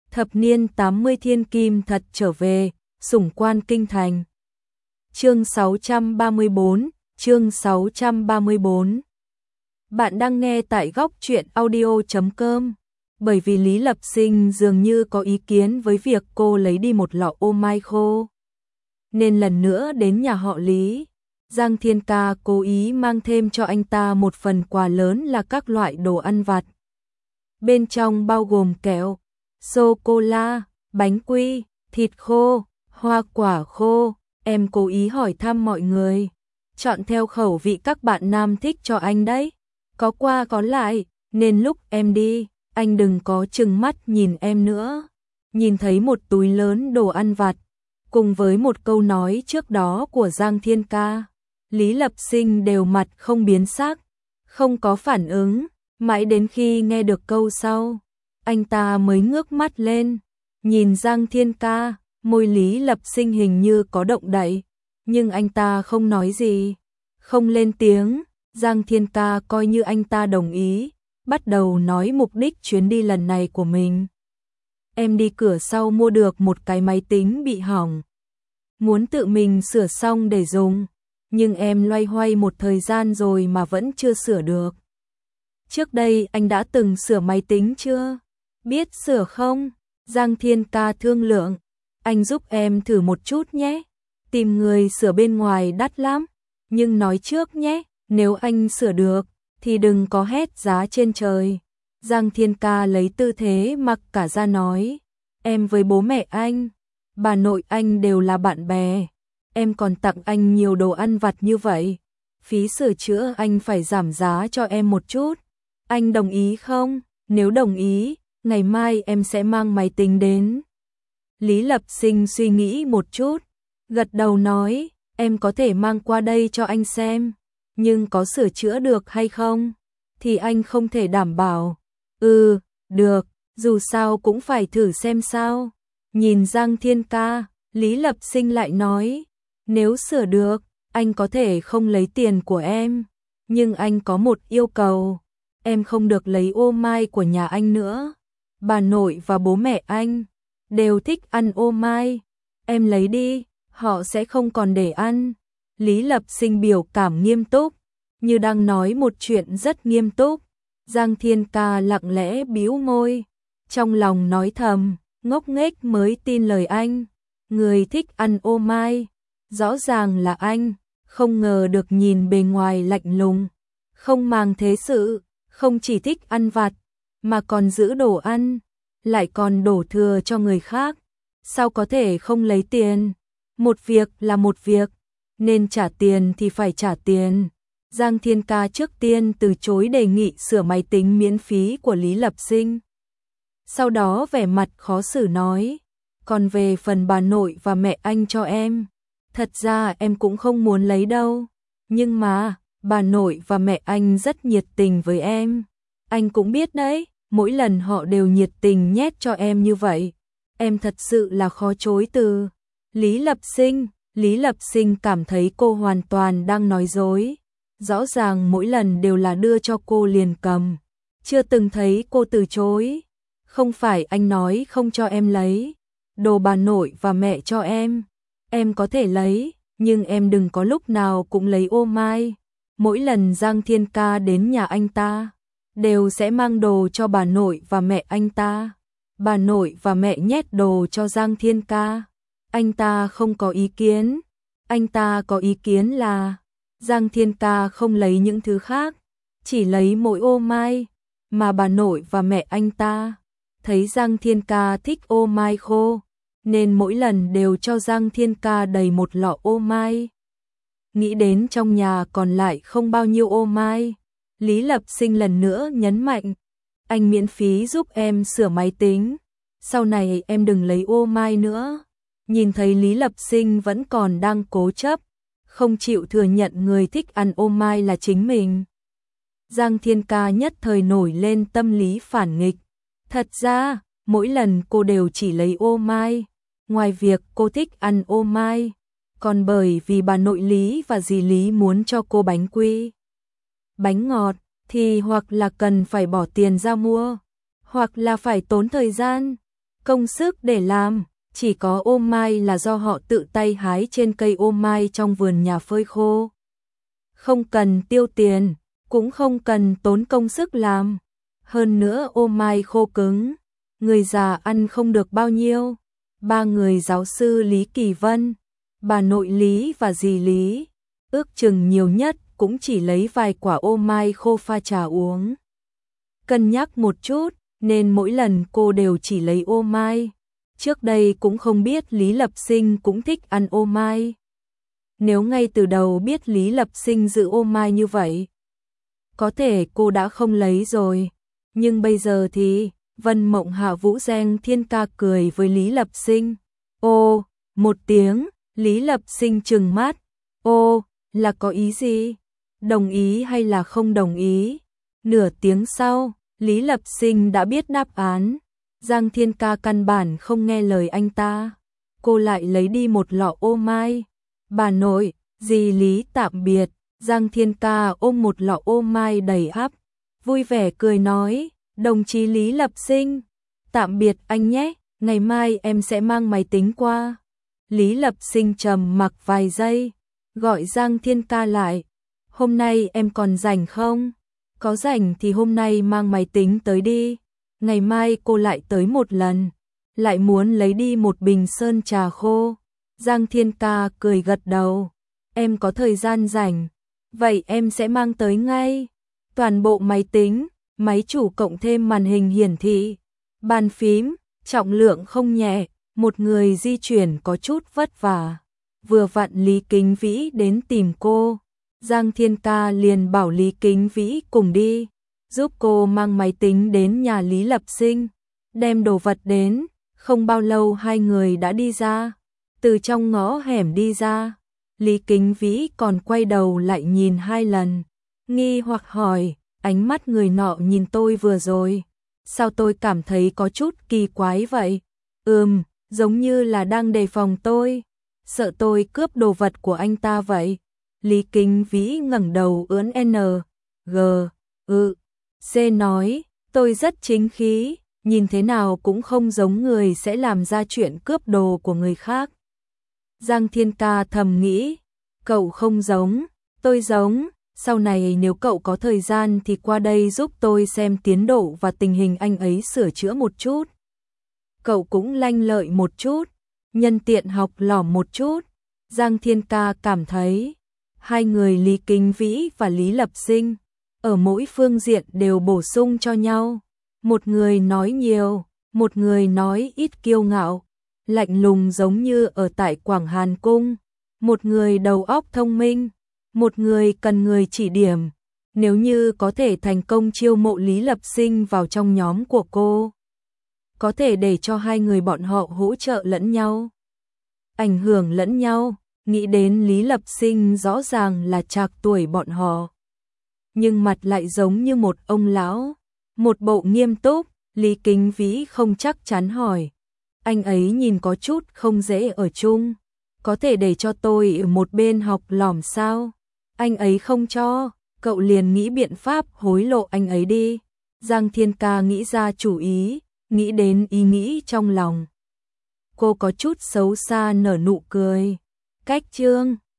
Thập niên 80 thiên kim thật trở về, sủng quan kinh thành. Chương 634. Bạn đang nghe tại góc truyện audio.com. Bởi vì Lý Lập Sinh dường như có ý kiến với việc cô lấy đi một lọ ô mai khô, nên lần nữa đến nhà họ Lý, Giang Thiên Ca cố ý mang thêm cho anh ta một phần quà lớn là các loại đồ ăn vặt. Bên trong bao gồm kẹo, sô-cô-la, bánh quy, thịt khô, hoa quả khô. Em cố ý hỏi thăm mọi người, chọn theo khẩu vị các bạn nam thích cho anh đấy. Có qua có lại, nên lúc em đi, anh đừng có chừng mắt nhìn em nữa. Nhìn thấy một túi lớn đồ ăn vặt, cùng với một câu nói trước đó của Giang Thiên Ca, Lý Lập Sinh đều mặt không biến sắc, không có phản ứng, mãi đến khi nghe được câu sau, anh ta mới ngước mắt lên, nhìn Giang Thiên Ca, môi Lý Lập Sinh hình như có động đậy, nhưng anh ta không nói gì, không lên tiếng. Giang Thiên Ca coi như anh ta đồng ý, bắt đầu nói mục đích chuyến đi lần này của mình. Em đi cửa sau mua được một cái máy tính bị hỏng, muốn tự mình sửa xong để dùng, nhưng em loay hoay một thời gian rồi mà vẫn chưa sửa được. Trước đây anh đã từng sửa máy tính chưa? Biết sửa không? Giang Thiên Ca thương lượng, anh giúp em thử một chút nhé. Tìm người sửa bên ngoài đắt lắm, nhưng nói trước nhé, nếu anh sửa được thì đừng có hét giá trên trời. Giang Thiên Ca lấy tư thế mặc cả ra nói, em với bố mẹ anh, bà nội anh đều là bạn bè, em còn tặng anh nhiều đồ ăn vặt như vậy, phí sửa chữa anh phải giảm giá cho em một chút. Anh đồng ý không? Nếu đồng ý, ngày mai em sẽ mang máy tính đến. Lý Lập Sinh suy nghĩ một chút, gật đầu nói, em có thể mang qua đây cho anh xem, nhưng có sửa chữa được hay không thì anh không thể đảm bảo. Được, dù sao cũng phải thử xem sao. Nhìn Giang Thiên Ca, Lý Lập Sinh lại nói, nếu sửa được, anh có thể không lấy tiền của em, nhưng anh có một yêu cầu, em không được lấy ô mai của nhà anh nữa. Bà nội và bố mẹ anh đều thích ăn ô mai, em lấy đi, họ sẽ không còn để ăn. Lý Lập Sinh biểu cảm nghiêm túc, như đang nói một chuyện rất nghiêm túc. Giang Thiên Ca lặng lẽ bĩu môi, trong lòng nói thầm, ngốc nghếch mới tin lời anh, người thích ăn ô mai, rõ ràng là anh, không ngờ được nhìn bề ngoài lạnh lùng, không màng thế sự, không chỉ thích ăn vặt, mà còn giữ đồ ăn, lại còn đổ thừa cho người khác, sao có thể không lấy tiền? Một việc là một việc, nên trả tiền thì phải trả tiền. Giang Thiên Ca trước tiên từ chối đề nghị sửa máy tính miễn phí của Lý Lập Sinh. Sau đó vẻ mặt khó xử nói, còn về phần bà nội và mẹ anh cho em, thật ra em cũng không muốn lấy đâu, nhưng mà bà nội và mẹ anh rất nhiệt tình với em. Anh cũng biết đấy, mỗi lần họ đều nhiệt tình nhét cho em như vậy, em thật sự là khó chối từ. Lý Lập Sinh cảm thấy cô hoàn toàn đang nói dối. Rõ ràng mỗi lần đều là đưa cho cô liền cầm, chưa từng thấy cô từ chối. Không phải anh nói không cho em lấy, đồ bà nội và mẹ cho em có thể lấy, nhưng em đừng có lúc nào cũng lấy ô mai. Mỗi lần Giang Thiên Ca đến nhà anh ta, đều sẽ mang đồ cho bà nội và mẹ anh ta. Bà nội và mẹ nhét đồ cho Giang Thiên Ca, anh ta không có ý kiến. Anh ta có ý kiến là Giang Thiên Ca không lấy những thứ khác, chỉ lấy mỗi ô mai, mà bà nội và mẹ anh ta thấy Giang Thiên Ca thích ô mai khô, nên mỗi lần đều cho Giang Thiên Ca đầy một lọ ô mai. Nghĩ đến trong nhà còn lại không bao nhiêu ô mai, Lý Lập Sinh lần nữa nhấn mạnh, anh miễn phí giúp em sửa máy tính, sau này em đừng lấy ô mai nữa. Nhìn thấy Lý Lập Sinh vẫn còn đang cố chấp, không chịu thừa nhận người thích ăn ô mai là chính mình, Giang Thiên Ca nhất thời nổi lên tâm lý phản nghịch. Thật ra, mỗi lần cô đều chỉ lấy ô mai, ngoài việc cô thích ăn ô mai, còn bởi vì bà nội Lý và dì Lý muốn cho cô bánh quy, bánh ngọt, thì hoặc là cần phải bỏ tiền ra mua, hoặc là phải tốn thời gian. công sức để làm, chỉ có ô mai là do họ tự tay hái trên cây ô mai trong vườn nhà phơi khô. Không cần tiêu tiền, cũng không cần tốn công sức làm. Hơn nữa ô mai khô cứng, người già ăn không được bao nhiêu. Ba người giáo sư Lý Kỳ Vân, bà nội Lý và dì Lý, ước chừng nhiều nhất cũng chỉ lấy vài quả ô mai khô pha trà uống. Cân nhắc một chút, nên mỗi lần cô đều chỉ lấy ô mai. Trước đây cũng không biết Lý Lập Sinh cũng thích ăn ô mai. Nếu ngay từ đầu biết Lý Lập Sinh giữ ô mai như vậy, có thể cô đã không lấy rồi. Nhưng bây giờ thì, Vân Mộng Hạ Vũ Giang Thiên Ca cười với Lý Lập Sinh. Ô, một tiếng, Lý Lập Sinh trừng mắt. Ô, là có ý gì? Đồng ý hay là không đồng ý? Nửa tiếng sau, Lý Lập Sinh đã biết đáp án. Giang Thiên Ca căn bản không nghe lời anh ta. Cô lại lấy đi một lọ ô mai. Bà nội, dì Lý tạm biệt. Giang Thiên Ca ôm một lọ ô mai đầy ắp, vui vẻ cười nói, đồng chí Lý Lập Sinh, tạm biệt anh nhé, ngày mai em sẽ mang máy tính qua. Lý Lập Sinh trầm mặc vài giây, gọi Giang Thiên Ca lại, hôm nay em còn rảnh không? Có rảnh thì hôm nay mang máy tính tới đi, ngày mai cô lại tới một lần, lại muốn lấy đi một bình sơn trà khô. Giang Thiên Ca cười gật đầu, em có thời gian rảnh. Vậy em sẽ mang tới ngay. Toàn bộ máy tính, máy chủ cộng thêm màn hình hiển thị, bàn phím, trọng lượng không nhẹ, một người di chuyển có chút vất vả. Vừa vặn Lý Kính Vĩ đến tìm cô, Giang Thiên Ca liền bảo Lý Kính Vĩ cùng đi, giúp cô mang máy tính đến nhà Lý Lập Sinh, đem đồ vật đến. Không bao lâu hai người đã đi ra, từ trong ngõ hẻm đi ra. Lý Kính Vĩ còn quay đầu lại nhìn hai lần, nghi hoặc hỏi, ánh mắt người nọ nhìn tôi vừa rồi, sao tôi cảm thấy có chút kỳ quái vậy? Giống như là đang đề phòng tôi, sợ tôi cướp đồ vật của anh ta vậy. Lý Kính Vĩ ngẩng đầu ưỡn C nói, tôi rất chính khí, nhìn thế nào cũng không giống người sẽ làm ra chuyện cướp đồ của người khác. Giang Thiên Ca thầm nghĩ, cậu không giống, tôi giống, sau này nếu cậu có thời gian thì qua đây giúp tôi xem tiến độ và tình hình anh ấy sửa chữa một chút. Cậu cũng lanh lợi một chút, nhân tiện học lỏm một chút. Giang Thiên Ca cảm thấy, hai người Lý Kính Vĩ và Lý Lập Sinh, ở mỗi phương diện đều bổ sung cho nhau. Một người nói nhiều, một người nói ít kiêu ngạo, lạnh lùng giống như ở tại Quảng Hàn Cung. Một người đầu óc thông minh, một người cần người chỉ điểm. Nếu như có thể thành công chiêu mộ Lý Lập Sinh vào trong nhóm của cô, có thể để cho hai người bọn họ hỗ trợ lẫn nhau, ảnh hưởng lẫn nhau. Nghĩ đến Lý Lập Sinh rõ ràng là trạc tuổi bọn họ, nhưng mặt lại giống như một ông lão, một bộ nghiêm túc. Lý Kính Vĩ không chắc chắn hỏi, anh ấy nhìn có chút không dễ ở chung, có thể để cho tôi ở một bên học lỏm sao? Anh ấy không cho, cậu liền nghĩ biện pháp hối lộ anh ấy đi. Giang Thiên Ca nghĩ ra chủ ý, nghĩ đến ý nghĩ trong lòng. Cô có chút xấu xa nở nụ cười. Cách chương